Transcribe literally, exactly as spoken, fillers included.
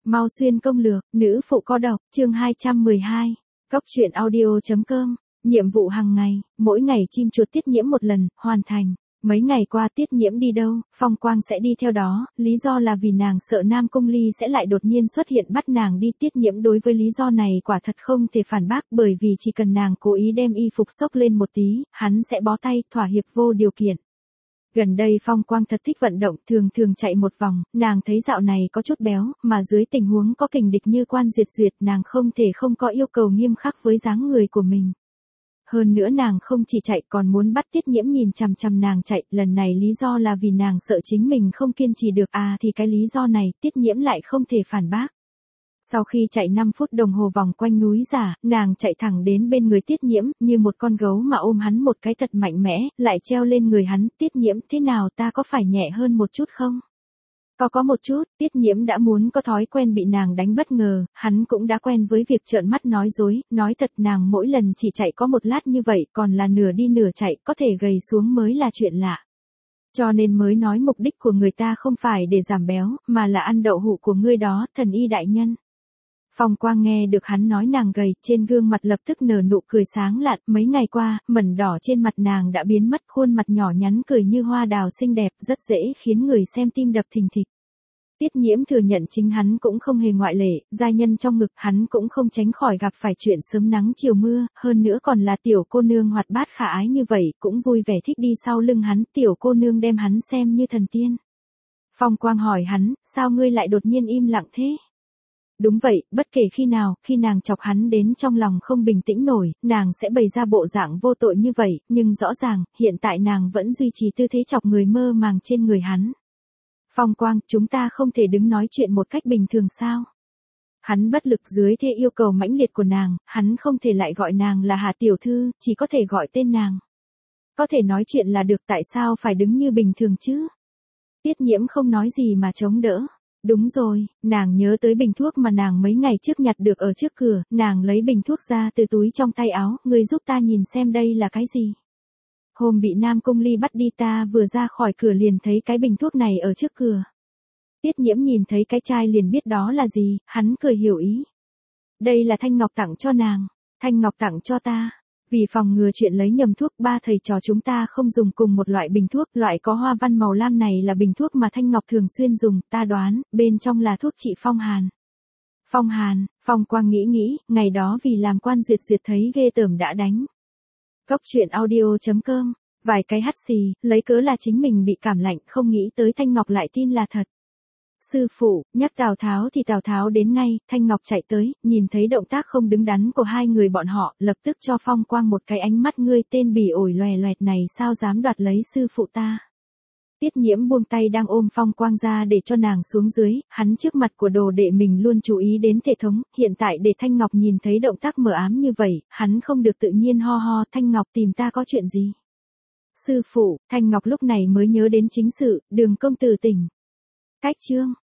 Mau xuyên công lược, nữ phụ có độc, chương hai trăm mười hai. Cốc truyện audio.com. Nhiệm vụ hàng ngày, mỗi ngày chim chuột Tiết Nhiễm một lần, hoàn thành. Mấy ngày qua Tiết Nhiễm đi đâu, Phong Quang sẽ đi theo đó, lý do là vì nàng sợ Nam Cung Ly sẽ lại đột nhiên xuất hiện bắt nàng đi. Tiết Nhiễm đối với lý do này quả thật không thể phản bác, bởi vì chỉ cần nàng cố ý đem y phục xốc lên một tí, hắn sẽ bó tay, thỏa hiệp vô điều kiện. Gần đây Phong Quang thật thích vận động, thường thường chạy một vòng, nàng thấy dạo này có chút béo, mà dưới tình huống có kình địch như Quan Duyệt Duyệt, nàng không thể không có yêu cầu nghiêm khắc với dáng người của mình. Hơn nữa nàng không chỉ chạy còn muốn bắt Tiết Nhiễm nhìn chằm chằm nàng chạy, lần này lý do là vì nàng sợ chính mình không kiên trì được, à thì cái lý do này Tiết Nhiễm lại không thể phản bác. Sau khi chạy năm phút đồng hồ vòng quanh núi giả, nàng chạy thẳng đến bên người Tiết Nhiễm, như một con gấu mà ôm hắn một cái thật mạnh mẽ, lại treo lên người hắn. Tiết Nhiễm, thế nào, ta có phải nhẹ hơn một chút không? Có có một chút. Tiết Nhiễm đã muốn có thói quen bị nàng đánh bất ngờ, hắn cũng đã quen với việc trợn mắt nói dối, nói thật nàng mỗi lần chỉ chạy có một lát như vậy, còn là nửa đi nửa chạy, có thể gầy xuống mới là chuyện lạ. Cho nên mới nói mục đích của người ta không phải để giảm béo, mà là ăn đậu hũ của ngươi đó, thần y đại nhân. Phong Quang nghe được hắn nói nàng gầy, trên gương mặt lập tức nở nụ cười sáng lạn, mấy ngày qua, mẩn đỏ trên mặt nàng đã biến mất, khuôn mặt nhỏ nhắn cười như hoa đào xinh đẹp, rất dễ khiến người xem tim đập thình thịch. Tiết Nhiễm thừa nhận chính hắn cũng không hề ngoại lệ, giai nhân trong ngực hắn cũng không tránh khỏi gặp phải chuyện sớm nắng chiều mưa, hơn nữa còn là tiểu cô nương hoạt bát khả ái như vậy, cũng vui vẻ thích đi sau lưng hắn, tiểu cô nương đem hắn xem như thần tiên. Phong Quang hỏi hắn, sao ngươi lại đột nhiên im lặng thế? Đúng vậy, bất kể khi nào, khi nàng chọc hắn đến trong lòng không bình tĩnh nổi, nàng sẽ bày ra bộ dạng vô tội như vậy, nhưng rõ ràng, hiện tại nàng vẫn duy trì tư thế chọc người mơ màng trên người hắn. Phong Quang, chúng ta không thể đứng nói chuyện một cách bình thường sao? Hắn bất lực dưới thế yêu cầu mãnh liệt của nàng, hắn không thể lại gọi nàng là Hà tiểu thư, chỉ có thể gọi tên nàng. Có thể nói chuyện là được, tại sao phải đứng như bình thường chứ? Tiết Nhiễm không nói gì mà chống đỡ. Đúng rồi, nàng nhớ tới bình thuốc mà nàng mấy ngày trước nhặt được ở trước cửa, nàng lấy bình thuốc ra từ túi trong tay áo, ngươi giúp ta nhìn xem đây là cái gì. Hôm bị Nam Cung Ly bắt đi ta vừa ra khỏi cửa liền thấy cái bình thuốc này ở trước cửa. Tiết Nhiễm nhìn thấy cái chai liền biết đó là gì, hắn cười hiểu ý. Đây là Thanh Ngọc tặng cho nàng, Thanh Ngọc tặng cho ta. Vì phòng ngừa chuyện lấy nhầm thuốc, ba thầy trò chúng ta không dùng cùng một loại bình thuốc, loại có hoa văn màu lam này là bình thuốc mà Thanh Ngọc thường xuyên dùng, ta đoán, bên trong là thuốc trị phong hàn. Phong hàn, Phong Quang nghĩ nghĩ, ngày đó vì làm Quan Duyệt Duyệt thấy ghê tởm đã đánh. Cốc truyện audio.com, vài cái hắt xì, lấy cớ là chính mình bị cảm lạnh, không nghĩ tới Thanh Ngọc lại tin là thật. Sư phụ, nhắc Tào Tháo thì Tào Tháo đến ngay, Thanh Ngọc chạy tới, nhìn thấy động tác không đứng đắn của hai người bọn họ, lập tức cho Phong Quang một cái ánh mắt, ngươi tên bỉ ổi loè loẹt này sao dám đoạt lấy sư phụ ta. Tiết Nhiễm buông tay đang ôm Phong Quang ra để cho nàng xuống dưới, hắn trước mặt của đồ đệ mình luôn chú ý đến thể thống, hiện tại để Thanh Ngọc nhìn thấy động tác mờ ám như vậy, hắn không được tự nhiên ho ho, Thanh Ngọc tìm ta có chuyện gì? Sư phụ, Thanh Ngọc lúc này mới nhớ đến chính sự, Đường công tử tỉnh. Cách chương